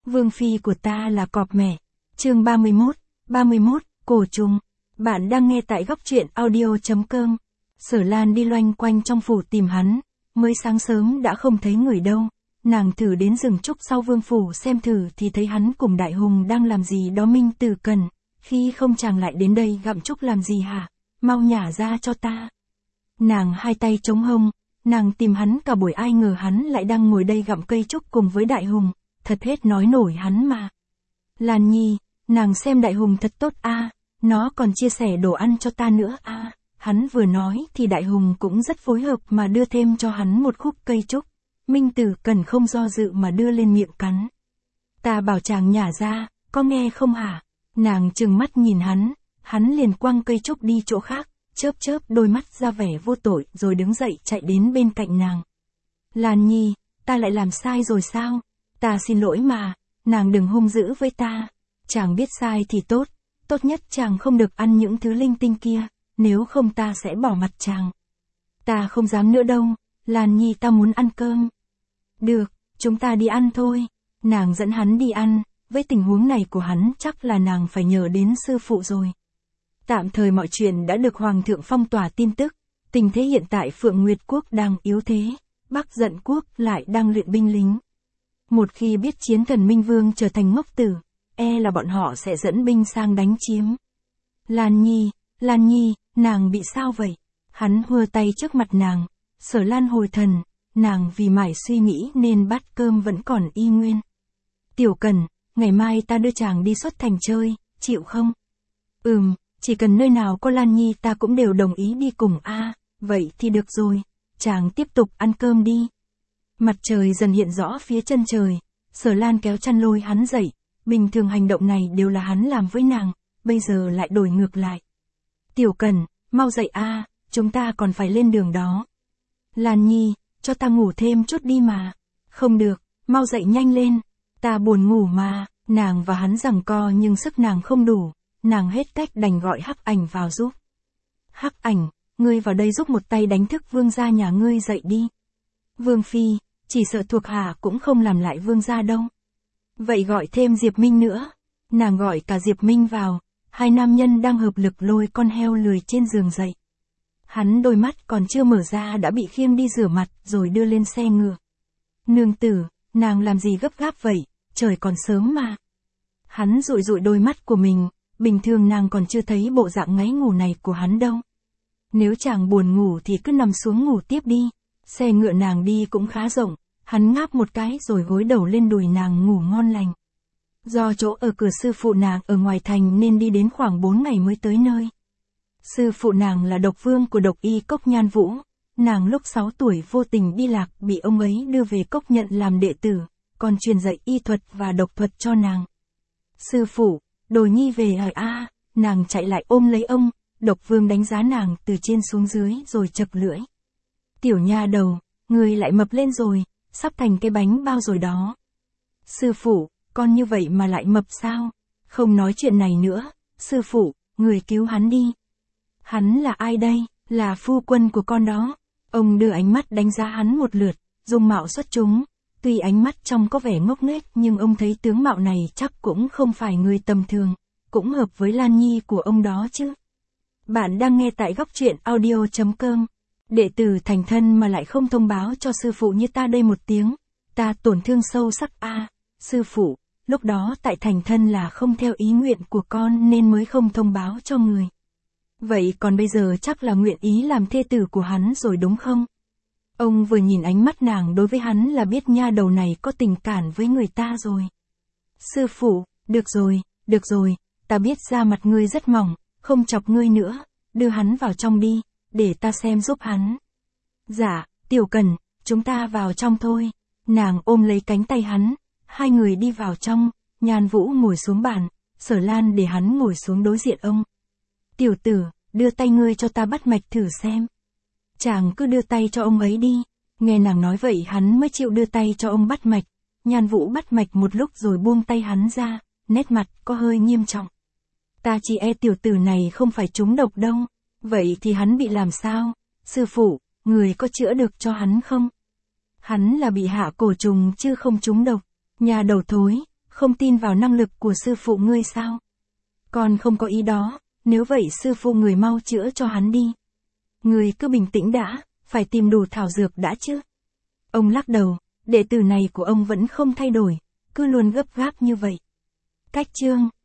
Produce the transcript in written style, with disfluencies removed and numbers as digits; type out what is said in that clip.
Vương phi của ta là cọp mẹ. Chương 31, cổ trùng. Bạn đang nghe tại góc truyện audio.com. Sở Lan đi loanh quanh trong phủ tìm hắn, mới sáng sớm đã không thấy người đâu. Nàng thử đến rừng trúc sau vương phủ xem thử thì thấy hắn cùng Đại Hùng đang làm gì đó. Minh Tử Cần, khi không chàng lại đến đây gặm trúc làm gì hả? Mau nhả ra cho ta. Nàng hai tay chống hông, nàng tìm hắn cả buổi, ai ngờ hắn lại đang ngồi đây gặm cây trúc cùng với Đại Hùng, thật hết nói nổi hắn mà. Lan Nhi, nàng xem Đại Hùng thật tốt a, nó còn chia sẻ đồ ăn cho ta nữa a. Hắn vừa nói thì Đại Hùng cũng rất phối hợp mà đưa thêm cho hắn một khúc cây trúc. Minh Tử Cần không do dự mà đưa lên miệng cắn. Ta bảo chàng nhả ra, có nghe không hả? Nàng trừng mắt nhìn hắn liền quăng cây trúc đi chỗ khác, chớp đôi mắt ra vẻ vô tội rồi đứng dậy chạy đến bên cạnh nàng. Lan Nhi, ta lại làm sai rồi sao? Ta xin lỗi mà, nàng đừng hung dữ với ta. Chàng biết sai thì tốt, tốt nhất chàng không được ăn những thứ linh tinh kia, nếu không ta sẽ bỏ mặt chàng. Ta không dám nữa đâu, Lan Nhi, ta muốn ăn cơm. Được, chúng ta đi ăn thôi. Nàng dẫn hắn đi ăn, với tình huống này của hắn chắc là nàng phải nhờ đến sư phụ rồi. Tạm thời mọi chuyện đã được Hoàng thượng phong tỏa tin tức, tình thế hiện tại Phượng Nguyệt Quốc đang yếu thế, Bắc Dận Quốc lại đang luyện binh lính. Một khi biết Chiến Thần Minh Vương trở thành ngốc tử, là bọn họ sẽ dẫn binh sang đánh chiếm. Lan Nhi, nàng bị sao vậy? Hắn hùa tay trước mặt nàng. Sở Lan hồi thần, nàng vì mải suy nghĩ nên bát cơm vẫn còn y nguyên. Tiểu Cần, ngày mai ta đưa chàng đi xuất thành chơi, chịu không? Chỉ cần nơi nào có Lan Nhi ta cũng đều đồng ý đi cùng a. Vậy thì được rồi, chàng tiếp tục ăn cơm đi. Mặt trời dần hiện rõ phía chân trời, Sở Lan kéo chăn lôi hắn dậy, bình thường hành động này đều là hắn làm với nàng, bây giờ lại đổi ngược lại. Tiểu Cần, mau dậy a, chúng ta còn phải lên đường đó. Lan Nhi, cho ta ngủ thêm chút đi mà. Không được, mau dậy nhanh lên, ta buồn ngủ mà. Nàng và hắn giằng co nhưng sức nàng không đủ, nàng hết cách đành gọi Hắc Ảnh vào giúp. Hắc Ảnh, ngươi vào đây giúp một tay đánh thức vương gia nhà ngươi dậy đi. Vương phi, chỉ sợ thuộc hạ cũng không làm lại vương gia đâu. Vậy gọi thêm Diệp Minh nữa. Nàng gọi cả Diệp Minh vào, hai nam nhân đang hợp lực lôi con heo lười trên giường dậy. Hắn đôi mắt còn chưa mở ra đã bị khiêng đi rửa mặt rồi đưa lên xe ngựa. Nương tử, nàng làm gì gấp gáp vậy, trời còn sớm mà. Hắn dụi đôi mắt của mình, bình thường nàng còn chưa thấy bộ dạng ngáy ngủ này của hắn đâu. Nếu chàng buồn ngủ thì cứ nằm xuống ngủ tiếp đi. Xe ngựa nàng đi cũng khá rộng, hắn ngáp một cái rồi gối đầu lên đùi nàng ngủ ngon lành. Do chỗ ở cửa sư phụ nàng ở ngoài thành nên đi đến khoảng 4 ngày mới tới nơi. Sư phụ nàng là độc vương của độc y Cốc Nhan Vũ, nàng lúc 6 tuổi vô tình đi lạc bị ông ấy đưa về Cốc nhận làm đệ tử, còn truyền dạy y thuật và độc thuật cho nàng. Sư phụ, đồ nhi về hỏi a. Nàng chạy lại ôm lấy ông, độc vương đánh giá nàng từ trên xuống dưới rồi chậc lưỡi. Tiểu nha đầu, người lại mập lên rồi, sắp thành cái bánh bao rồi đó. Sư phụ, con như vậy mà lại mập sao? Không nói chuyện này nữa, sư phụ, người cứu hắn đi. Hắn là ai đây? Là phu quân của con đó. Ông đưa ánh mắt đánh giá hắn một lượt, dung mạo xuất chúng. Tuy ánh mắt trông có vẻ ngốc nghếch nhưng ông thấy tướng mạo này chắc cũng không phải người tầm thường, cũng hợp với Lan Nhi của ông đó chứ. Bạn đang nghe tại góc truyện audio.com. Đệ tử thành thân mà lại không thông báo cho sư phụ như ta đây một tiếng, ta tổn thương sâu sắc a. Sư phụ, lúc đó tại thành thân là không theo ý nguyện của con nên mới không thông báo cho người. Vậy còn bây giờ chắc là nguyện ý làm thê tử của hắn rồi đúng không? Ông vừa nhìn ánh mắt nàng đối với hắn là biết nha đầu này có tình cảm với người ta rồi. Sư phụ, được rồi, ta biết da mặt ngươi rất mỏng, không chọc ngươi nữa, đưa hắn vào trong đi, để ta xem giúp hắn. Dạ, Tiểu Cần, chúng ta vào trong thôi. Nàng ôm lấy cánh tay hắn, hai người đi vào trong, Nhan Vũ ngồi xuống bàn, Sở Lan để hắn ngồi xuống đối diện ông. Tiểu tử, đưa tay ngươi cho ta bắt mạch thử xem. Chàng cứ đưa tay cho ông ấy đi. Nghe nàng nói vậy hắn mới chịu đưa tay cho ông bắt mạch. Nhan Vũ bắt mạch một lúc rồi buông tay hắn ra, nét mặt có hơi nghiêm trọng. Ta chỉ tiểu tử này không phải trúng độc đâu. Vậy thì hắn bị làm sao? Sư phụ, người có chữa được cho hắn không? Hắn là bị hạ cổ trùng chứ không trúng độc. Nhà đầu thối, không tin vào năng lực của sư phụ ngươi sao? Con không có ý đó, nếu vậy sư phụ người mau chữa cho hắn đi. Người cứ bình tĩnh đã, phải tìm đủ thảo dược đã chứ. Ông lắc đầu, đệ tử này của ông vẫn không thay đổi, cứ luôn gấp gáp như vậy. Cách chương